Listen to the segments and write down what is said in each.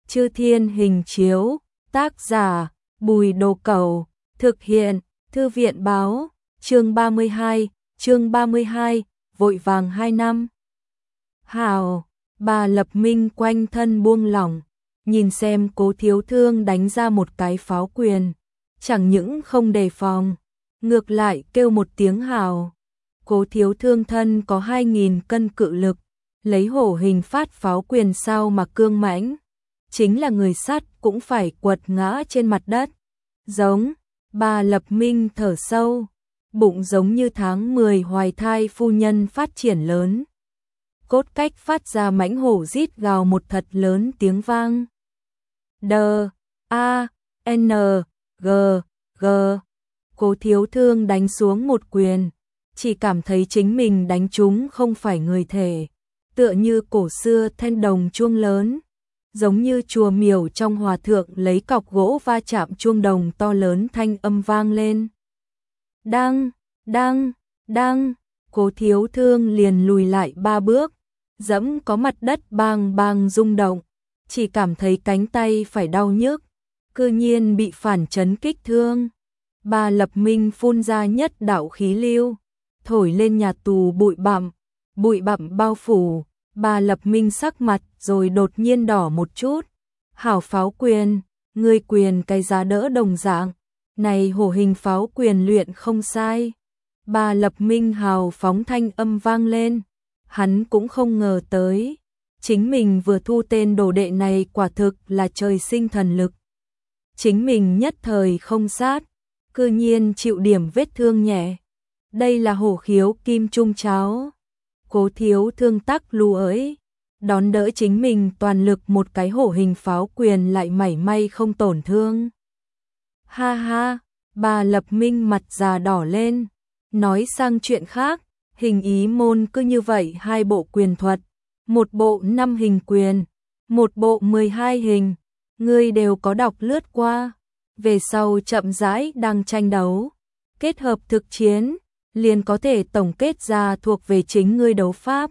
Chư Thiên Hình Chiếu, tác giả Bùi Đồ Cẩu, thực hiện Thư viện Báo, chương 32, vội vàng 2 năm. Hào, bà Lập Minh quanh thân buông lỏng, nhìn xem Cố Thiếu Thương đánh ra một cái pháo quyền, chẳng những không đề phòng, ngược lại kêu một tiếng hào. Cố Thiếu Thương thân có 2.000 cân cự lực, lấy hổ hình phát pháo quyền sao mà cương mãnh, chính là người sắt cũng phải quật ngã trên mặt đất. Giống, bà Lập Minh thở sâu, bụng giống như tháng 10 hoài thai phu nhân phát triển lớn. Cốt cách phát ra mãnh hổ rít gào một thật lớn tiếng vang. D-A-N-G-G. Cố Thiếu Thương đánh xuống một quyền, chỉ cảm thấy chính mình đánh trúng không phải người thể, tựa như cổ xưa thanh đồng chuông lớn, giống như chùa miểu trong hòa thượng lấy cọc gỗ va chạm chuông đồng to lớn thanh âm vang lên. Đăng, đăng, đăng, Cố Thiếu Thương liền lùi lại 3 bước, dẫm có mặt đất bang bang rung động, chỉ cảm thấy cánh tay phải đau nhức, cư nhiên bị phản chấn kích thương. Bà Lập Minh phun ra nhất đạo khí lưu, thổi lên nhà tù bụi bặm bao phủ, bà Lập Minh sắc mặt rồi đột nhiên đỏ một chút. Hảo pháo quyền, ngươi quyền cái giá đỡ đồng dạng, này hổ hình pháo quyền luyện không sai. Bà Lập Minh hào phóng thanh âm vang lên, hắn cũng không ngờ tới, chính mình vừa thu tên đồ đệ này quả thực là trời sinh thần lực. Chính mình nhất thời không sát, cư nhiên chịu điểm vết thương nhẹ. Đây là hổ khiếu kim trung cháo. Cố Thiếu Thương tắc lù ới, đón đỡ chính mình toàn lực một cái hổ hình pháo quyền lại mảy may không tổn thương. Ha ha, bà Lập Minh mặt già đỏ lên, nói sang chuyện khác, hình ý môn cứ như vậy 2 bộ quyền thuật, một bộ 5 hình quyền, một bộ 12 hình, ngươi đều có đọc lướt qua, về sau chậm rãi đang tranh đấu, kết hợp thực chiến, liền có thể tổng kết ra thuộc về chính ngươi đấu pháp.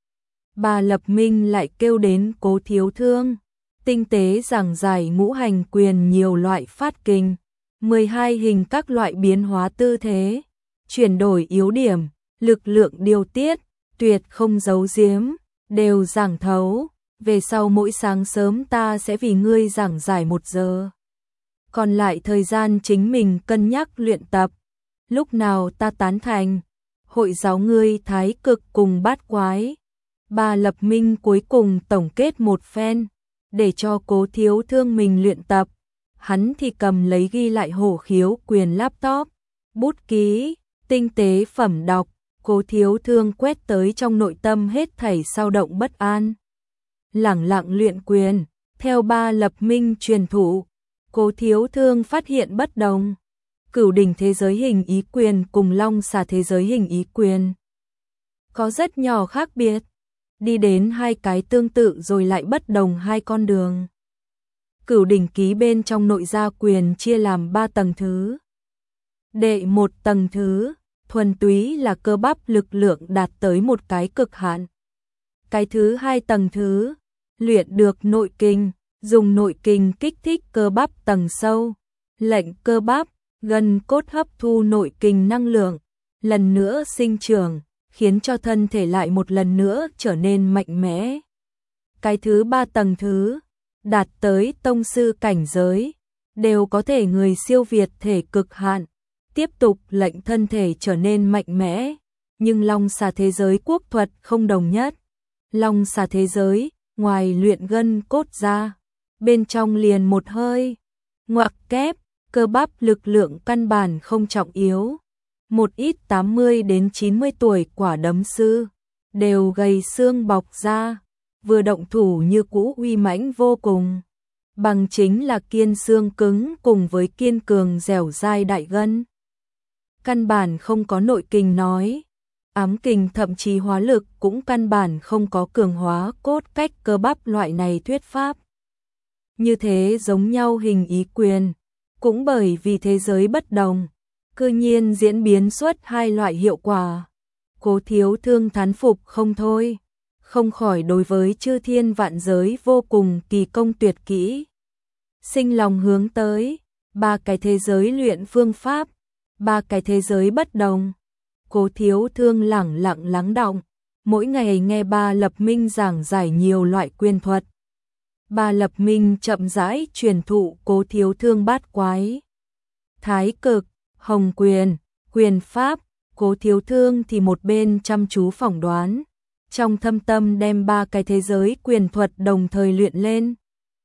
Bà Lập Minh lại kêu đến Cố Thiếu Thương, tinh tế giảng giải ngũ hành quyền nhiều loại phát kình, 12 hình các loại biến hóa tư thế, chuyển đổi yếu điểm, lực lượng điều tiết, tuyệt không giấu giếm, đều giảng thấu. Về sau mỗi sáng sớm ta sẽ vì ngươi giảng giải 1 giờ. Còn lại thời gian chính mình cân nhắc luyện tập. Lúc nào ta tán thành, hội giáo ngươi thái cực cùng bát quái. Bà Lập Minh cuối cùng tổng kết một phen, để cho Cố Thiếu Thương mình luyện tập. Hắn thì cầm lấy ghi lại hổ khiếu quyền laptop, bút ký, tinh tế phẩm đọc. Cố Thiếu Thương quét tới trong nội tâm hết thảy xao động bất an. Lẳng lặng luyện quyền, theo bà Lập Minh truyền thụ, Cố Thiếu Thương phát hiện bất đồng. Cửu đỉnh thế giới hình ý quyền cùng long xà thế giới hình ý quyền có rất nhỏ khác biệt, đi đến 2 cái tương tự rồi lại bất đồng 2 con đường. Cửu đỉnh ký bên trong nội gia quyền chia làm 3 tầng thứ. Đệ 1 tầng thứ, thuần túy là cơ bắp lực lượng đạt tới một cái cực hạn. Cái thứ 2 tầng thứ, luyện được nội kinh, dùng nội kinh kích thích cơ bắp tầng sâu, lệnh cơ bắp, gân cốt hấp thu nội kinh năng lượng, lần nữa sinh trưởng, khiến cho thân thể lại một lần nữa trở nên mạnh mẽ. Cái thứ 3 tầng thứ, đạt tới tông sư cảnh giới, đều có thể người siêu việt thể cực hạn, tiếp tục lệnh thân thể trở nên mạnh mẽ. Nhưng long xà thế giới quốc thuật không đồng nhất. Long xà thế giới, ngoài luyện gân cốt ra, bên trong liền một hơi, ngoặc kép, cơ bắp lực lượng căn bản không trọng yếu. Một ít 80 đến 90 tuổi quả đấm sư, đều gầy xương bọc ra, vừa động thủ như cũ uy mãnh vô cùng. Bằng chính là kiên xương cứng cùng với kiên cường dẻo dai đại gân. Căn bản không có nội kình nói, ám kình thậm chí hóa lực cũng căn bản không có cường hóa cốt cách cơ bắp loại này thuyết pháp. Như thế giống nhau hình ý quyền, cũng bởi vì thế giới bất đồng, cư nhiên diễn biến xuất 2 loại hiệu quả. Cố Thiếu Thương thán phục không thôi. không khỏi đối với chư thiên vạn giới vô cùng kỳ công tuyệt kỹ. Sinh lòng hướng tới, ba cái thế giới luyện phương pháp, ba cái thế giới bất đồng. Cố Thiếu Thương lẳng lặng lắng đọng, mỗi ngày nghe Ba Lập Minh giảng giải nhiều loại quyền thuật. Ba Lập Minh chậm rãi truyền thụ Cố Thiếu Thương bát quái, thái cực, hồng quyền, quyền pháp. Cố Thiếu Thương thì một bên chăm chú phỏng đoán, trong thâm tâm đem ba cái thế giới quyền thuật đồng thời luyện lên.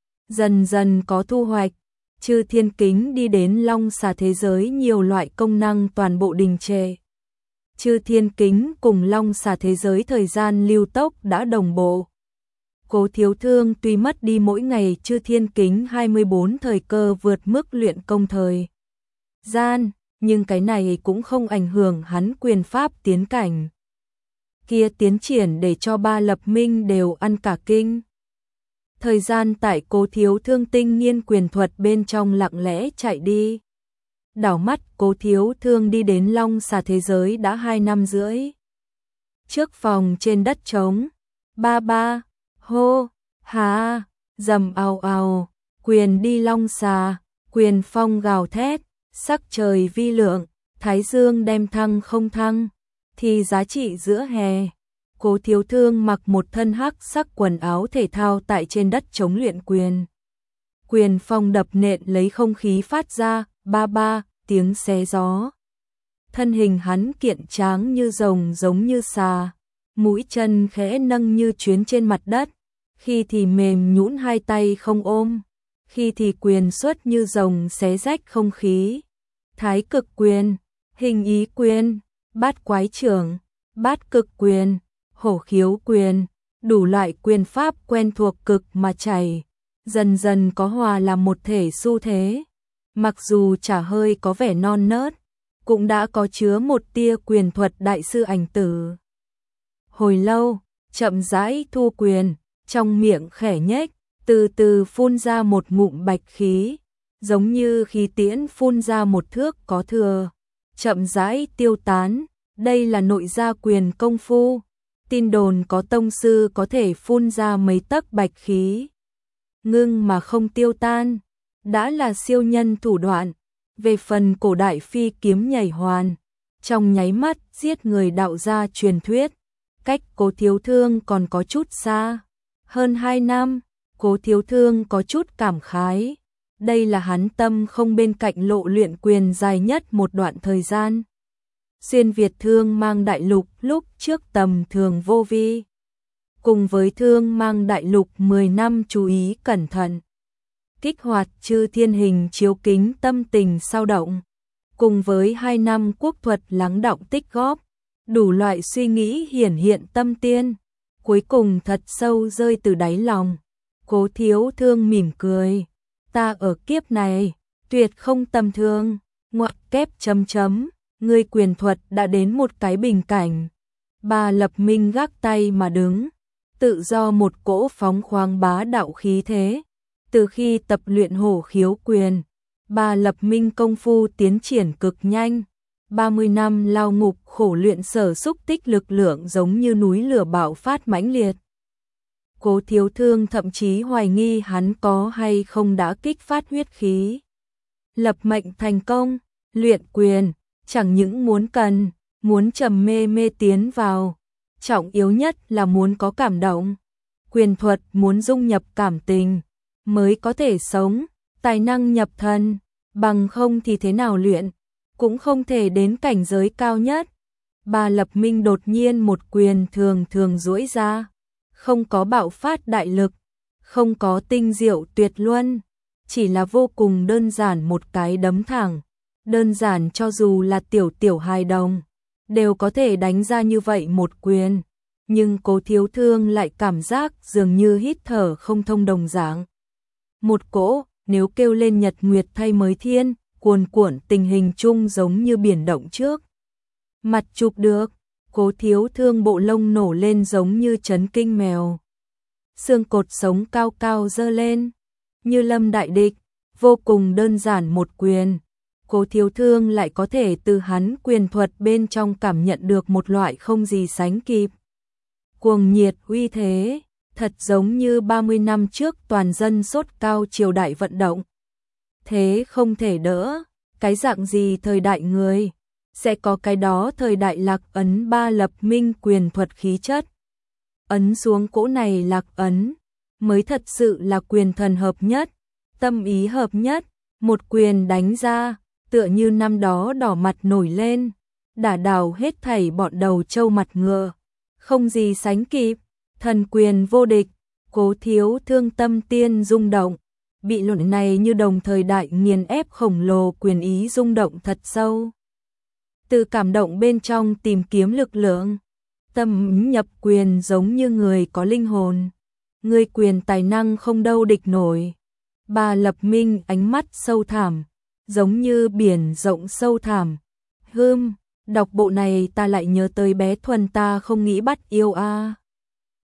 Dần dần có thu hoạch, Chư Thiên Kính đi đến Long Xà thế giới nhiều loại công năng toàn bộ đình trệ. Chư Thiên Kính cùng Long Xà thế giới thời gian lưu tốc đã đồng bộ. Cố Thiếu Thương tuy mất đi mỗi ngày Chư Thiên Kính 24 thời cơ vượt mức luyện công thời gian, nhưng cái này cũng không ảnh hưởng hắn quyền pháp tiến cảnh. Kia tiến triển để cho Ba Lập Minh đều ăn cả kinh. Thời gian tại Cố Thiếu Thương tinh nghiên quyền thuật bên trong lặng lẽ chạy đi. Đảo mắt Cố Thiếu Thương đi đến Long Xà thế giới đã 2 năm rưỡi. Trước phòng trên đất trống, ba ba, hô, hà, rầm ào ào, quyền đi Long Xà, quyền phong gào thét, sắc trời vi lượng, thái dương đem thăng không thăng, thì giá trị giữa hè. Cố Thiếu Thương mặc một thân hắc sắc quần áo thể thao tại trên đất chống luyện quyền. Quyền phong đập nện lấy không khí phát ra, ba ba, tiếng xé gió. Thân hình hắn kiện tráng như rồng giống như xà, mũi chân khẽ nâng như chuyến trên mặt đất, khi thì mềm nhũn hai tay không ôm, khi thì quyền xuất như rồng xé rách không khí. Thái cực quyền, hình ý quyền, bát quái trưởng, bát cực quyền, hổ khiếu quyền, đủ loại quyền pháp quen thuộc cực mà chảy, dần dần có hòa làm một thể xu thế. Mặc dù chả hơi có vẻ non nớt, cũng đã có chứa một tia quyền thuật đại sư ảnh tử. Hồi lâu, chậm rãi thu quyền, trong miệng khẽ nhếch, từ từ phun ra một ngụm bạch khí, giống như khí tiễn phun ra một thước có thừa, chậm rãi tiêu tán. Đây là nội gia quyền công phu. Tin đồn có tông sư có thể phun ra mấy tấc bạch khí, ngưng mà không tiêu tan, đã là siêu nhân thủ đoạn. Về phần cổ đại phi kiếm nhảy hoàn, trong nháy mắt giết người đạo gia truyền thuyết, cách Cố Thiếu Thương còn có chút xa. Hơn 2 năm, Cố Thiếu Thương có chút cảm khái. Đây là hắn tâm không bên cạnh lộ luyện quyền dài nhất một đoạn thời gian. Xuyên Việt Thương Mang Đại Lục lúc trước tầm thường vô vi, cùng với Thương Mang Đại Lục 10 năm chú ý cẩn thận, kích hoạt Chư Thiên hình chiếu kính tâm tình sao động, cùng với 2 năm quốc thuật lắng đọng tích góp, đủ loại suy nghĩ hiển hiện tâm tiên, cuối cùng thật sâu rơi từ đáy lòng. Cố Thiếu Thương mỉm cười, ta ở kiếp này tuyệt không tầm thường, ngoặc kép chấm chấm. Ngươi quyền thuật đã đến một cái bình cảnh. Ba Lập Minh gác tay mà đứng, tự do một cỗ phóng khoáng bá đạo khí thế. Từ khi tập luyện hổ khiếu quyền, Ba Lập Minh công phu tiến triển cực nhanh. 30 năm lao ngục khổ luyện sở xúc tích lực lượng giống như núi lửa bạo phát mãnh liệt. Cố Thiếu Thương thậm chí hoài nghi hắn có hay không đã kích phát huyết khí. Lập mệnh thành công, luyện quyền chẳng những muốn trầm mê tiến vào, trọng yếu nhất là muốn có cảm động. Quyền thuật muốn dung nhập cảm tình mới có thể sống, tài năng nhập thần, bằng không thì thế nào luyện, cũng không thể đến cảnh giới cao nhất. Ba Lập Minh đột nhiên một quyền thường duỗi ra, không có bạo phát đại lực, không có tinh diệu tuyệt luân, chỉ là vô cùng đơn giản một cái đấm thẳng. Đơn giản cho dù là tiểu hài đồng, đều có thể đánh ra như vậy một quyền. Nhưng Cố Thiếu Thương lại cảm giác dường như hít thở không thông đồng dạng. Một cỗ, nếu kêu lên nhật nguyệt thay mới thiên, cuồn cuộn tình hình chung giống như biển động trước. Mặt chụp được, Cố Thiếu Thương bộ lông nổ lên giống như chấn kinh mèo. Xương cột sống cao cao dơ lên, như lâm đại địch, vô cùng đơn giản một quyền. Cố Thiếu Thương lại có thể từ hắn quyền thuật bên trong cảm nhận được một loại không gì sánh kịp cuồng nhiệt uy thế, thật giống như 30 năm trước toàn dân sốt cao triều đại vận động. Thế không thể đỡ, cái dạng gì thời đại người, sẽ có cái đó thời đại Lạc Ấn ba lập minh quyền thuật khí chất. Ấn xuống cỗ này Lạc Ấn, mới thật sự là quyền thần hợp nhất, tâm ý hợp nhất, một quyền đánh ra, tựa như năm đó đỏ mặt nổi lên, đả đảo hết thảy bọn đầu trâu mặt ngựa, không gì sánh kịp, thần quyền vô địch, Cố Thiếu Thương tâm tiên rung động, bị luận này như đồng thời đại nghiền ép khổng lồ quyền ý rung động thật sâu. Từ cảm động bên trong tìm kiếm lực lượng, tâm nhập quyền giống như người có linh hồn, người quyền tài năng không đâu địch nổi. Bà Lập Minh ánh mắt sâu thẳm, giống như biển rộng sâu thẳm. Đọc bộ này ta lại nhớ tới bé Thuần ta không nghĩ bắt yêu a.